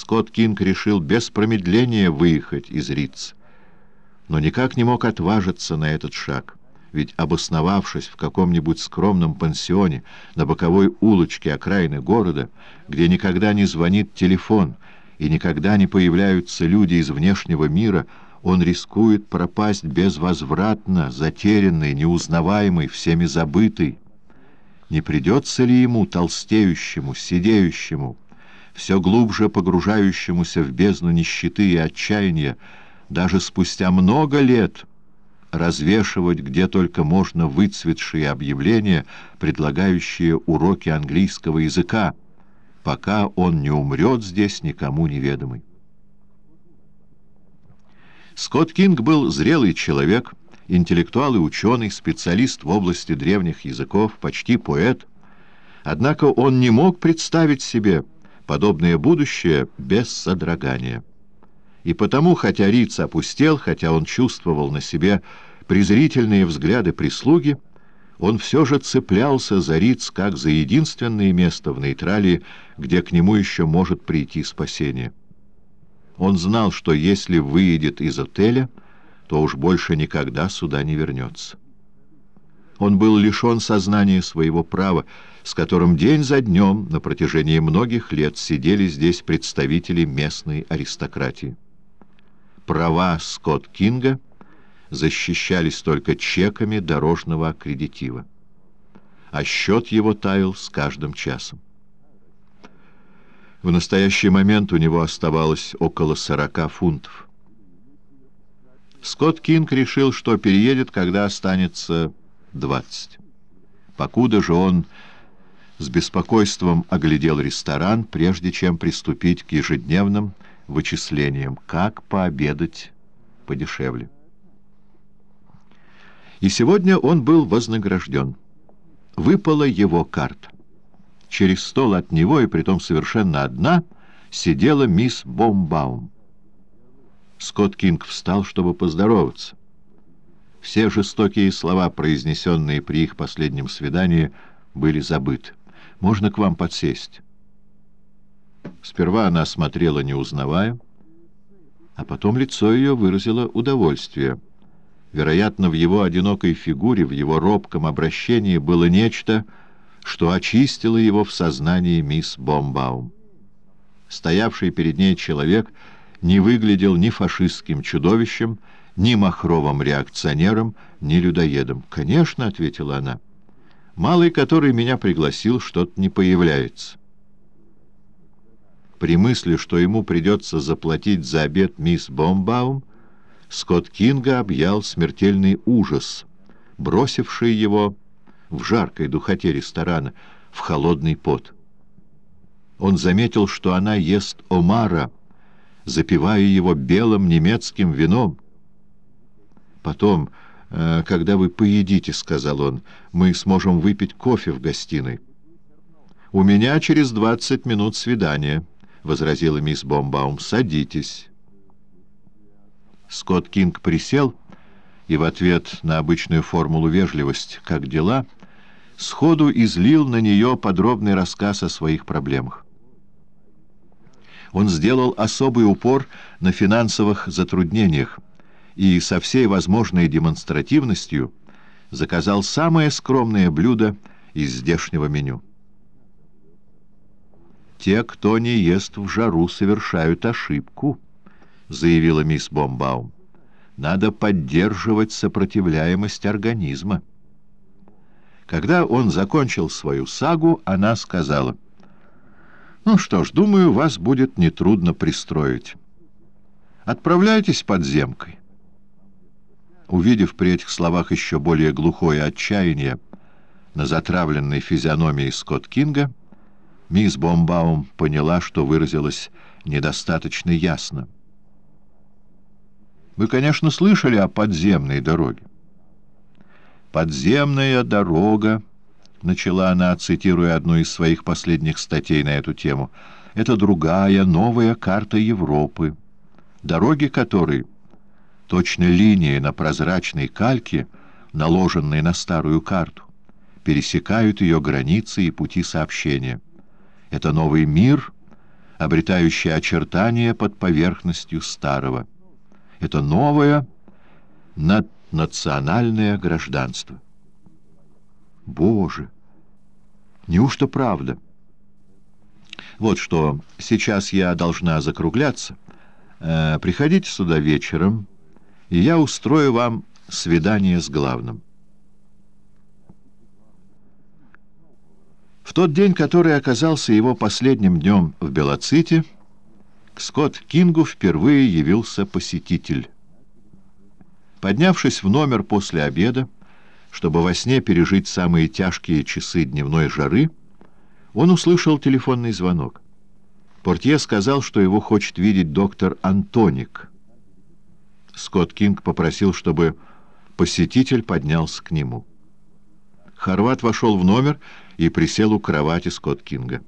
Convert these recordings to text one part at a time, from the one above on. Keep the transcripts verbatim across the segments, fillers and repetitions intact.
Скотт Кинг решил без промедления выехать из Ридс, но никак не мог отважиться на этот шаг. Ведь, обосновавшись в каком-нибудь скромном пансионе на боковой улочке окраины города, где никогда не звонит телефон и никогда не появляются люди из внешнего мира, он рискует пропасть безвозвратно, затерянный, неузнаваемый, всеми забытый. Не придется ли ему, толстеющему, седеющему, все глубже погружающемуся в бездну нищеты и отчаяния, даже спустя много лет развешивать где только можно выцветшие объявления, предлагающие уроки английского языка, пока он не умрет здесь никому неведомый? Скотт Кинг был зрелый человек, интеллектуал и ученый, специалист в области древних языков, почти поэт. Однако он не мог представить себе подобное будущее без содрогания. И потому, хотя Ридс опустел, хотя он чувствовал на себе презрительные взгляды прислуги, он все же цеплялся за Ридс как за единственное место в нейтралии, где к нему еще может прийти спасение. Он знал, что если выйдет из отеля, то уж больше никогда сюда не вернется. Он был лишен сознания своего права, с которым день за днем на протяжении многих лет сидели здесь представители местной аристократии. Права Скотт Кинга защищались только чеками дорожного аккредитива, а счет его таял с каждым часом. В настоящий момент у него оставалось около сорока фунтов. Скотт Кинг решил, что переедет, когда останется двадцать. Покуда же он с беспокойством оглядел ресторан, прежде чем приступить к ежедневным вычислениям, как пообедать подешевле. И сегодня он был вознагражден. Выпала его карта. Через стол от него, и притом совершенно одна, сидела мисс Бомбаум. Скотт Кинг встал, чтобы поздороваться. Все жестокие слова, произнесенные при их последнем свидании, были забыты. «Можно к вам подсесть?» Сперва она смотрела, не узнавая, а потом лицо ее выразило удовольствие. Вероятно, в его одинокой фигуре, в его робком обращении было нечто, что очистило его в сознании мисс Бомбаум. Стоявший перед ней человек не выглядел ни фашистским чудовищем, ни махровым реакционером, ни людоедом. «Конечно», — ответила она, — «малый, который меня пригласил, что-то не появляется». При мысли, что ему придется заплатить за обед мисс Бомбаум, Скотт Кинга объял смертельный ужас, бросивший его в жаркой духоте ресторана в холодный пот. Он заметил, что она ест омара, запивая его белым немецким вином. «Потом, когда вы поедите, — сказал он, — мы сможем выпить кофе в гостиной». «У меня через двадцать минут свидание», — возразила мисс Бомбаум. «Садитесь». Скотт Кинг присел и в ответ на обычную формулу вежливости «Как дела?» сходу излил на нее подробный рассказ о своих проблемах. Он сделал особый упор на финансовых затруднениях и со всей возможной демонстративностью заказал самое скромное блюдо из здешнего меню. «Те, кто не ест в жару, совершают ошибку», — заявила мисс Бомбаум. «Надо поддерживать сопротивляемость организма». Когда он закончил свою сагу, она сказала: «Ну что ж, думаю, вас будет нетрудно пристроить. Отправляйтесь подземкой». Увидев при этих словах еще более глухое отчаяние на затравленной физиономии Скотт Кинга, мисс Бомбаум поняла, что выразилась недостаточно ясно. «Вы, конечно, слышали о подземной дороге?» «Подземная дорога», — начала она, цитируя одну из своих последних статей на эту тему, — «это другая, новая карта Европы, дороги которой, точно линии на прозрачной кальке, наложенной на старую карту, пересекают ее границы и пути сообщения. Это новый мир, обретающее очертания под поверхностью старого. Это новое наднациональное гражданство. Боже! Неужто правда? Вот что, сейчас я должна закругляться. Э, приходите сюда вечером, и я устрою вам свидание с главным. В тот день, который оказался его последним днем в Белоците, к Скотт-Кингу впервые явился посетитель. Поднявшись в номер после обеда, чтобы во сне пережить самые тяжкие часы дневной жары, он услышал телефонный звонок. Портье сказал, что его хочет видеть доктор Антоник. Скотт-Кинг попросил, чтобы посетитель поднялся к нему. Хорват вошел в номер и присел у кровати Скотт-Кинга.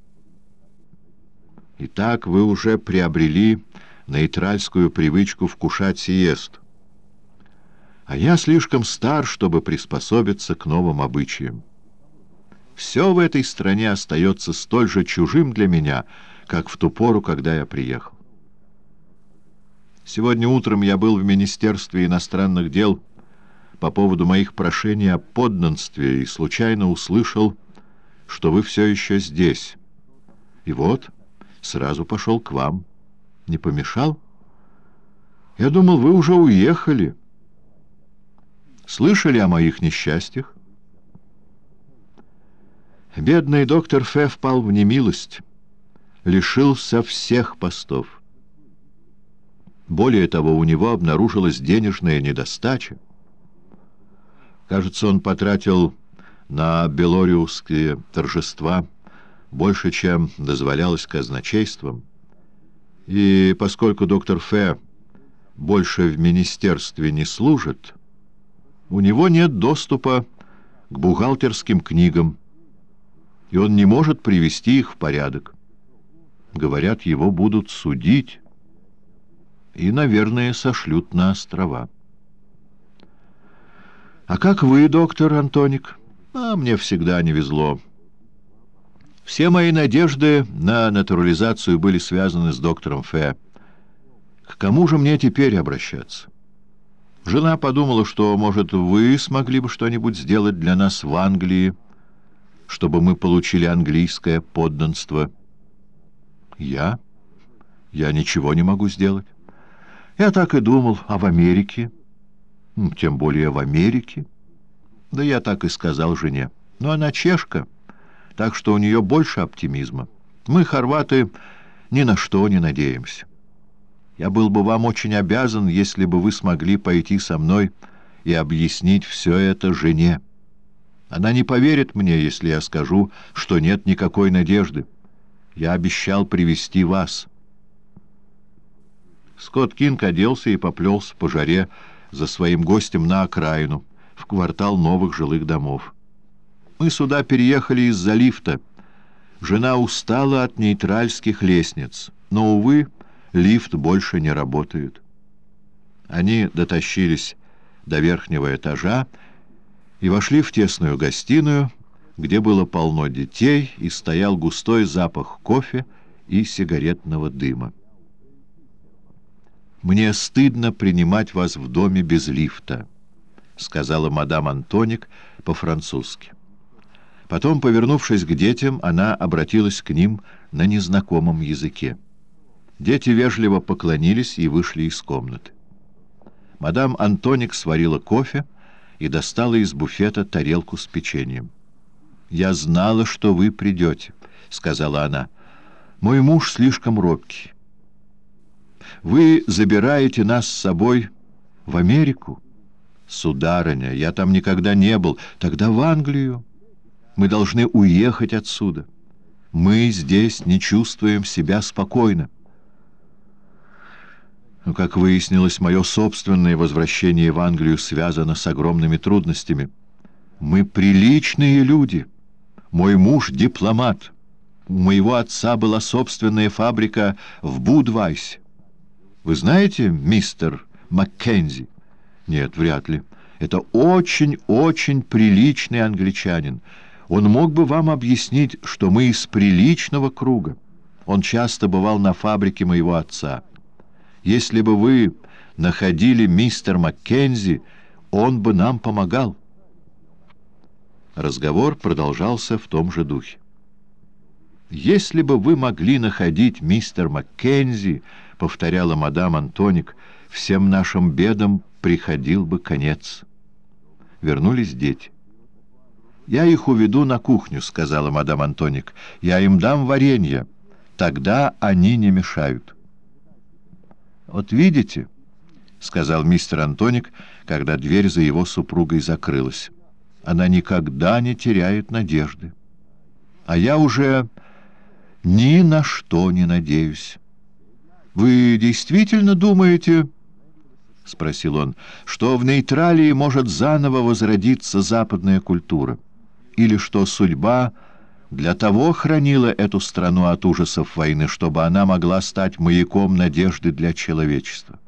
«Итак, вы уже приобрели нейтральскую привычку вкушать сиесту. А я слишком стар, чтобы приспособиться к новым обычаям. Все в этой стране остается столь же чужим для меня, как в ту пору, когда я приехал. Сегодня утром я был в Министерстве иностранных дел по поводу моих прошений о подданстве и случайно услышал, что вы все еще здесь. И вот сразу пошел к вам. Не помешал? Я думал, вы уже уехали. Слышали о моих несчастьях? Бедный доктор Фе впал в немилость, лишился всех постов. Более того, у него обнаружилась денежная недостача. Кажется, он потратил на белориусские торжества больше, чем дозволялось казначейством. И поскольку доктор Фе больше в министерстве не служит, у него нет доступа к бухгалтерским книгам, и он не может привести их в порядок. Говорят, его будут судить и, наверное, сошлют на острова. А как вы, доктор Антоник? А мне всегда не везло. Все мои надежды на натурализацию были связаны с доктором Фе. К кому же мне теперь обращаться? Жена подумала, что, может, вы смогли бы что-нибудь сделать для нас в Англии, чтобы мы получили английское подданство. Я? Я ничего не могу сделать. Я так и думал, а в Америке? Тем более в Америке. Да я так и сказал жене. Но она чешка, так что у нее больше оптимизма. Мы, хорваты, ни на что не надеемся. Я был бы вам очень обязан, если бы вы смогли пойти со мной и объяснить все это жене. Она не поверит мне, если я скажу, что нет никакой надежды. Я обещал привести вас». Скотт-Кинг оделся и поплелся по жаре за своим гостем на окраину, в квартал новых жилых домов. «Мы сюда переехали из-за лифта. Жена устала от нейтральских лестниц, но, увы, лифт больше не работает». Они дотащились до верхнего этажа и вошли в тесную гостиную, где было полно детей и стоял густой запах кофе и сигаретного дыма. «Мне стыдно принимать вас в доме без лифта», — сказала мадам Антоник по-французски. Потом, повернувшись к детям, она обратилась к ним на незнакомом языке. Дети вежливо поклонились и вышли из комнаты. Мадам Антоник сварила кофе и достала из буфета тарелку с печеньем. «Я знала, что вы придете», — сказала она. «Мой муж слишком робкий. Вы забираете нас с собой в Америку?» «Сударыня, я там никогда не был. Тогда в Англию. Мы должны уехать отсюда. Мы здесь не чувствуем себя спокойно». Но, как выяснилось, мое собственное возвращение в Англию связано с огромными трудностями. Мы приличные люди. Мой муж — дипломат. У моего отца была собственная фабрика в Будвайсе. Вы знаете мистер Маккензи? Нет, вряд ли. Это очень-очень приличный англичанин. Он мог бы вам объяснить, что мы из приличного круга. Он часто бывал на фабрике моего отца. Если бы вы находили мистер Маккензи, он бы нам помогал». Разговор продолжался в том же духе. «Если бы вы могли находить мистер Маккензи, — повторяла мадам Антоник, — всем нашим бедам приходил бы конец». Вернулись дети. «Я их уведу на кухню, — сказала мадам Антоник. — Я им дам варенье. Тогда они не мешают». «Вот видите, — сказал мистер Антоник, когда дверь за его супругой закрылась, — она никогда не теряет надежды. А я уже ни на что не надеюсь». «Вы действительно думаете, — спросил он, — что в Нейтралии может заново возродиться западная культура? Или что судьба для того хранила эту страну от ужасов войны, чтобы она могла стать маяком надежды для человечества?